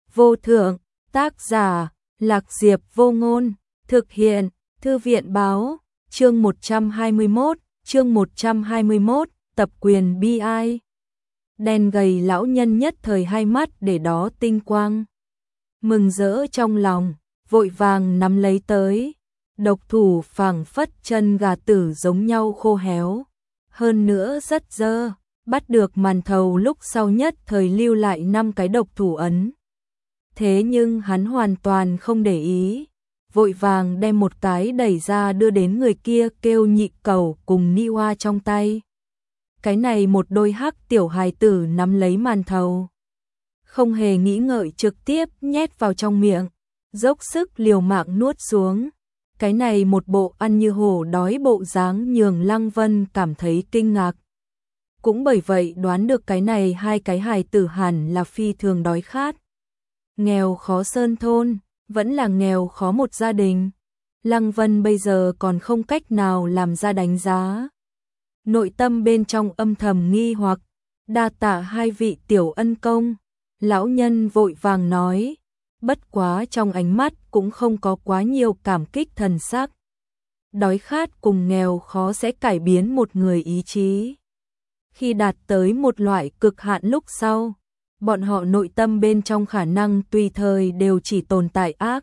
vô thượng, tác giả, Lạc Diệp Vô Ngôn, thực hiện, Thư viện báo, chương 121, tập quyền bi ai. Đen gầy lão nhân nhất thời hai mắt để đó tinh quang. Mừng rỡ trong lòng, vội vàng nắm lấy tới. Độc thủ phảng phất chân gà tử giống nhau khô héo. Hơn nữa rất dơ, bắt được màn thầu lúc sau nhất thời lưu lại 5 cái độc thủ ấn. Thế nhưng hắn hoàn toàn không để ý, vội vàng đem một cái đẩy ra đưa đến người kia kêu Nhị Cẩu cùng Ni Oa trong tay. Cái này một đôi hắc tiểu hài tử nắm lấy màn thầu. Không hề nghĩ ngợi trực tiếp nhét vào trong miệng, dốc sức liều mạng nuốt xuống. Cái này một bộ ăn như hổ đói bộ dáng nhường Lăng Vân cảm thấy kinh ngạc. Cũng bởi vậy đoán được cái này hai cái hài tử hẳn là phi thường đói khát. Nghèo khó sơn thôn, vẫn là nghèo khó một gia đình. Lăng Vân bây giờ còn không cách nào làm ra đánh giá. Nội tâm bên trong âm thầm nghi hoặc, đa tạ hai vị tiểu ân công. Lão nhân vội vàng nói, bất quá trong ánh mắt cũng không có quá nhiều cảm kích thần sắc. Đói khát cùng nghèo khó sẽ cải biến một người ý chí. Khi đạt tới một loại cực hạn lúc sau, bọn họ nội tâm bên trong khả năng tùy thời đều chỉ tồn tại ác,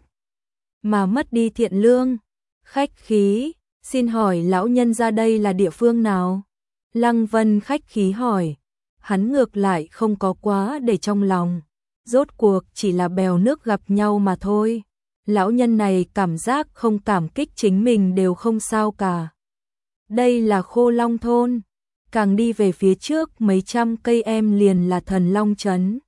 mà mất đi thiện lương. Khách khí, xin hỏi lão nhân ra đây là địa phương nào? Lăng Vân khách khí hỏi, hắn ngược lại không có quá để trong lòng. Rốt cuộc chỉ là bèo nước gặp nhau mà thôi. Lão nhân này cảm giác không cảm kích chính mình đều không sao cả. Đây là Khô Long thôn. Càng đi về phía trước mấy trăm cây em liền là Thần Long trấn.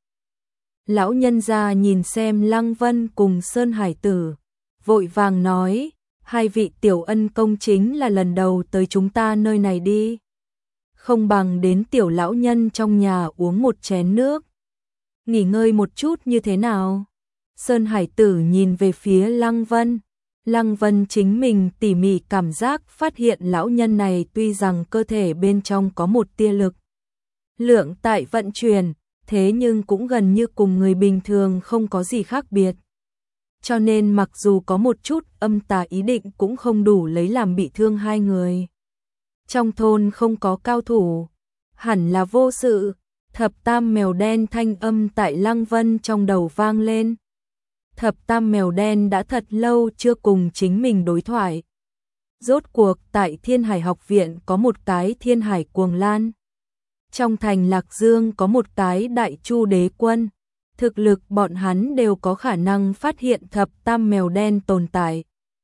Lão nhân ra nhìn xem Lăng Vân cùng Sơn Hải Tử, vội vàng nói, hai vị tiểu ân công chính là lần đầu tới chúng ta nơi này đi. Không bằng đến tiểu lão nhân trong nhà uống một chén nước. Nghỉ ngơi một chút như thế nào? Sơn Hải Tử nhìn về phía Lăng Vân. Lăng Vân chính mình tỉ mỉ cảm giác phát hiện lão nhân này tuy rằng cơ thể bên trong có một tia lực lượng tại vận chuyển, thế nhưng cũng gần như cùng người bình thường không có gì khác biệt. Cho nên mặc dù có một chút âm tà ý định cũng không đủ lấy làm bị thương hai người. Trong thôn không có cao thủ, hẳn là vô sự. Thập tam mèo đen thanh âm tại Lăng Vân trong đầu vang lên. Thập tam mèo đen đã thật lâu chưa cùng chính mình đối thoại. Rốt cuộc tại Thiên Hải học viện có một cái Thiên Hải Cuồng Lan. Trong thành Lạc Dương có một cái Đại Chu Đế Quân. Thực lực bọn hắn đều có khả năng phát hiện thập tam mèo đen tồn tại.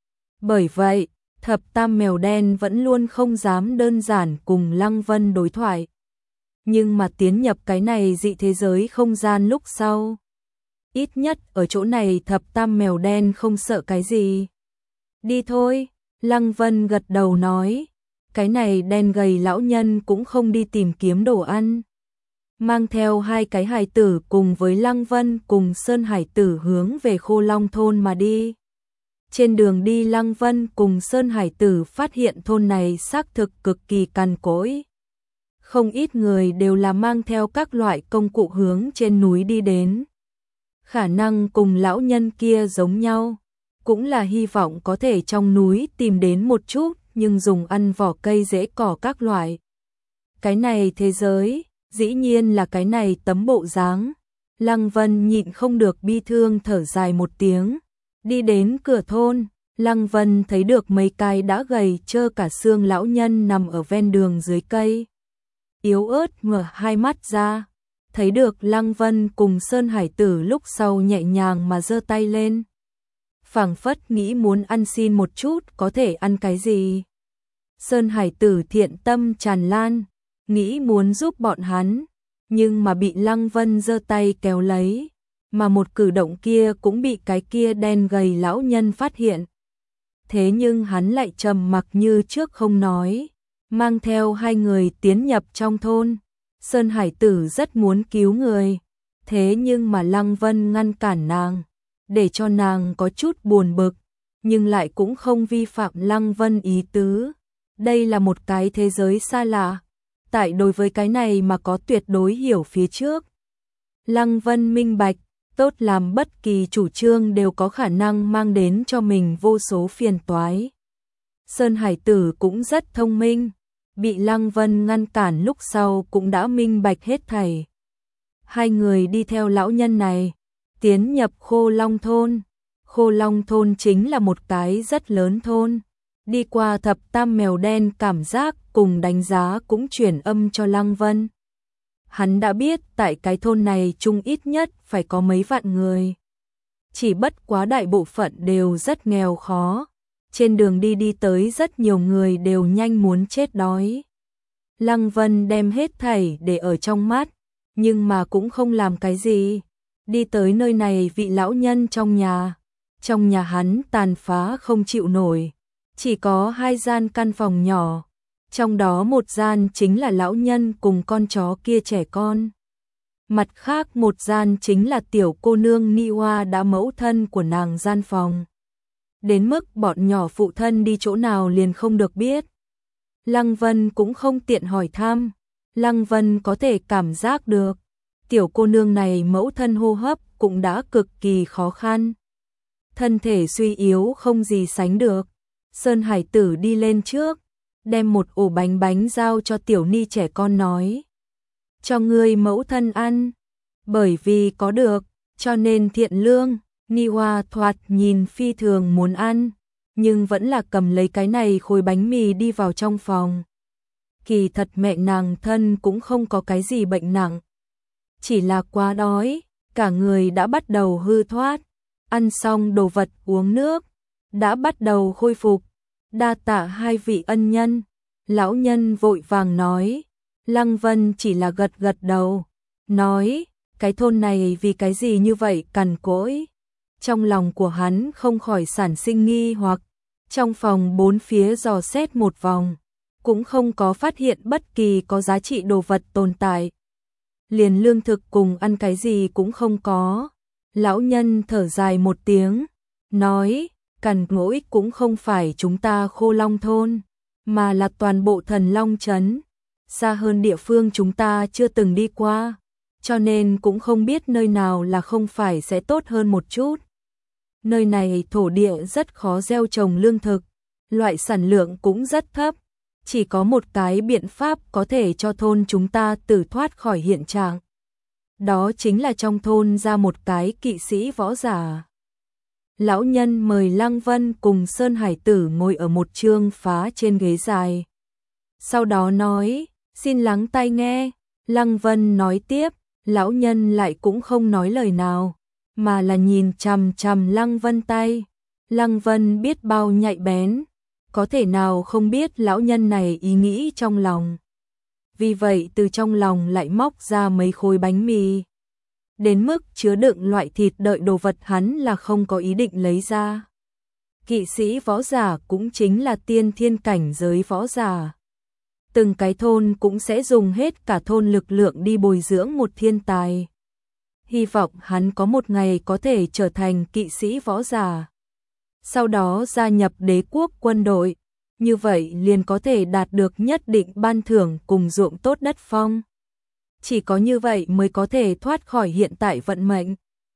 Bởi vậy, thập tam mèo đen vẫn luôn không dám đơn giản cùng Lăng Vân đối thoại. Nhưng mà tiến nhập cái này dị thế giới không gian lúc sau, ít nhất ở chỗ này thập tam mèo đen không sợ cái gì. Đi thôi, Lăng Vân gật đầu nói, cái này đen gầy lão nhân cũng không đi tìm kiếm đồ ăn. Mang theo hai cái hài tử cùng với Lăng Vân cùng Sơn Hải Tử hướng về Khô Long thôn mà đi. Trên đường đi Lăng Vân cùng Sơn Hải Tử phát hiện thôn này xác thực cực kỳ cằn cỗi. Không ít người đều là mang theo các loại công cụ hướng trên núi đi đến. Khả năng cùng lão nhân kia giống nhau, cũng là hy vọng có thể trong núi tìm đến một chút nhưng dùng ăn vỏ cây rễ cỏ các loại. Cái này thế giới, dĩ nhiên là cái này tấm bộ dáng. Lăng Vân nhịn không được bi thương thở dài một tiếng. Đi đến cửa thôn, Lăng Vân thấy được mấy cái đã gầy trơ cả xương lão nhân nằm ở ven đường dưới cây. Yếu ớt mở hai mắt ra, thấy được Lăng Vân cùng Sơn Hải Tử lúc sau nhẹ nhàng mà giơ tay lên. Phảng phất nghĩ muốn ăn xin một chút có thể ăn cái gì. Sơn Hải Tử thiện tâm tràn lan, nghĩ muốn giúp bọn hắn, nhưng mà bị Lăng Vân giơ tay kéo lấy, mà một cử động kia cũng bị cái kia đen gầy lão nhân phát hiện. Thế nhưng hắn lại trầm mặc như trước không nói, mang theo hai người tiến nhập trong thôn. Sơn Hải Tử rất muốn cứu người, thế nhưng mà Lăng Vân ngăn cản nàng, để cho nàng có chút buồn bực, nhưng lại cũng không vi phạm Lăng Vân ý tứ. Đây là một cái thế giới xa lạ, tại đối với cái này mà có tuyệt đối hiểu phía trước. Lăng Vân minh bạch, tốt làm bất kỳ chủ trương đều có khả năng mang đến cho mình vô số phiền toái. Sơn Hải Tử cũng rất thông minh, bị Lăng Vân ngăn cản lúc sau cũng đã minh bạch hết thảy. Hai người đi theo lão nhân này, tiến nhập Khô Long thôn. Khô Long thôn chính là một cái rất lớn thôn. Đi qua thập tam mèo đen cảm giác cùng đánh giá cũng chuyển âm cho Lăng Vân. Hắn đã biết tại cái thôn này chung ít nhất phải có mấy vạn người. Chỉ bất quá đại bộ phận đều rất nghèo khó. Trên đường đi tới rất nhiều người đều nhanh muốn chết đói. Lăng Vân đem hết thảy để ở trong mắt, nhưng mà cũng không làm cái gì. Đi tới nơi này vị lão nhân trong nhà hắn tàn phá không chịu nổi. Chỉ có 2 gian căn phòng nhỏ, trong đó một gian chính là lão nhân cùng con chó kia trẻ con. Mặt khác một gian chính là tiểu cô nương Ni Hoa đã mẫu thân của nàng gian phòng. Đến mức bọn nhỏ phụ thân đi chỗ nào liền không được biết. Lăng Vân cũng không tiện hỏi thăm, Lăng Vân có thể cảm giác được, tiểu cô nương này mẫu thân hô hấp cũng đã cực kỳ khó khăn. Thân thể suy yếu không gì sánh được. Sơn Hải Tử đi lên trước, đem một ổ bánh giao cho tiểu Ni trẻ con nói. Cho ngươi mẫu thân ăn, bởi vì có được, cho nên thiện lương. Ni Hoa thoạt nhìn phi thường muốn ăn, nhưng vẫn là cầm lấy cái này khối bánh mì đi vào trong phòng. Kỳ thật mẹ nàng thân cũng không có cái gì bệnh nặng, chỉ là quá đói, cả người đã bắt đầu hư thoát. Ăn xong đồ vật uống nước, đã bắt đầu khôi phục. Đa tạ hai vị ân nhân. Lão nhân vội vàng nói. Lăng Vân chỉ là gật đầu, nói, cái thôn này vì cái gì như vậy cằn cỗi. Trong lòng của hắn không khỏi sản sinh nghi hoặc, trong phòng bốn phía dò xét một vòng, cũng không có phát hiện bất kỳ có giá trị đồ vật tồn tại. Liền lương thực cùng ăn cái gì cũng không có. Lão nhân thở dài một tiếng, nói, cằn cỗi cũng không phải chúng ta Khô Long thôn, mà là toàn bộ Thần Long trấn. Xa hơn địa phương chúng ta chưa từng đi qua, cho nên cũng không biết nơi nào là không phải sẽ tốt hơn một chút. Nơi này thổ địa rất khó gieo trồng lương thực, loại sản lượng cũng rất thấp. Chỉ có một cái biện pháp có thể cho thôn chúng ta tử thoát khỏi hiện trạng. Đó chính là trong thôn ra một cái kỵ sĩ võ giả. Lão nhân mời Lăng Vân cùng Sơn Hải Tử ngồi ở một trương phá trên ghế dài. Sau đó nói, xin lắng tai nghe. Lăng Vân nói tiếp, lão nhân lại cũng không nói lời nào, mà là nhìn chằm chằm Lăng Vân tay. Lăng Vân biết bao nhạy bén, có thể nào không biết lão nhân này ý nghĩ trong lòng. Vì vậy từ trong lòng lại móc ra mấy khối bánh mì. Đến mức chứa đựng loại thịt đợi đồ vật hắn là không có ý định lấy ra. Kỵ sĩ võ giả cũng chính là tiên thiên cảnh giới võ giả. Từng cái thôn cũng sẽ dùng hết cả thôn lực lượng đi bồi dưỡng một thiên tài. Hy vọng hắn có một ngày có thể trở thành kỵ sĩ võ giả. Sau đó gia nhập đế quốc quân đội. Như vậy liền có thể đạt được nhất định ban thưởng cùng ruộng tốt đất phong. Chỉ có như vậy mới có thể thoát khỏi hiện tại vận mệnh.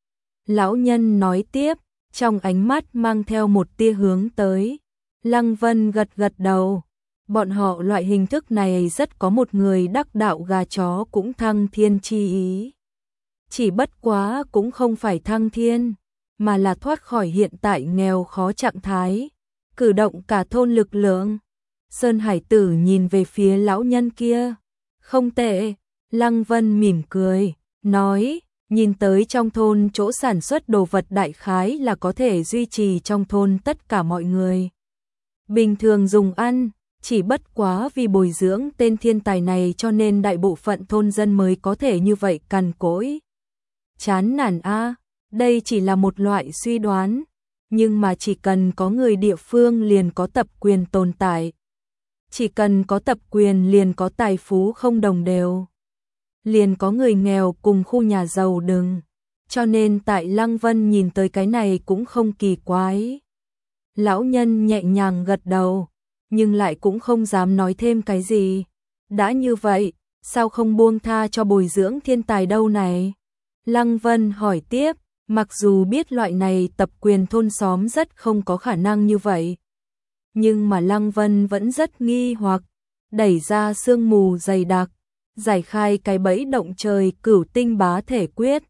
Lão nhân nói tiếp, trong ánh mắt mang theo một tia hướng tới. Lăng Vân gật đầu. Bọn họ loại hình thức này rất có một người đắc đạo gà chó cũng thăng thiên chi ý. Chỉ bất quá cũng không phải thăng thiên, mà là thoát khỏi hiện tại nghèo khó trạng thái. Cử động cả thôn lực lượng. Sơn Hải Tử nhìn về phía lão nhân kia. Không tệ. Lăng Vân mỉm cười, nói, nhìn tới trong thôn chỗ sản xuất đồ vật đại khái là có thể duy trì trong thôn tất cả mọi người. Bình thường dùng ăn, chỉ bất quá vì bồi dưỡng tên thiên tài này cho nên đại bộ phận thôn dân mới có thể như vậy cằn cỗi. Chán nản a, đây chỉ là một loại suy đoán, nhưng mà chỉ cần có người địa phương liền có tập quyền tồn tại. Chỉ cần có tập quyền liền có tài phú không đồng đều. Liền có người nghèo cùng khu nhà giàu đừng. Cho nên tại Lăng Vân nhìn tới cái này cũng không kỳ quái. Lão nhân nhẹ nhàng gật đầu, nhưng lại cũng không dám nói thêm cái gì. Đã như vậy, sao không buông tha cho bồi dưỡng thiên tài đâu này? Lăng Vân hỏi tiếp, Mặc dù biết loại này tập quyền thôn xóm rất không có khả năng như vậy, nhưng mà Lăng Vân vẫn rất nghi hoặc, đẩy ra sương mù dày đặc, giải khai cái bẫy động trời Cửu Tinh Bá Thể Quyết,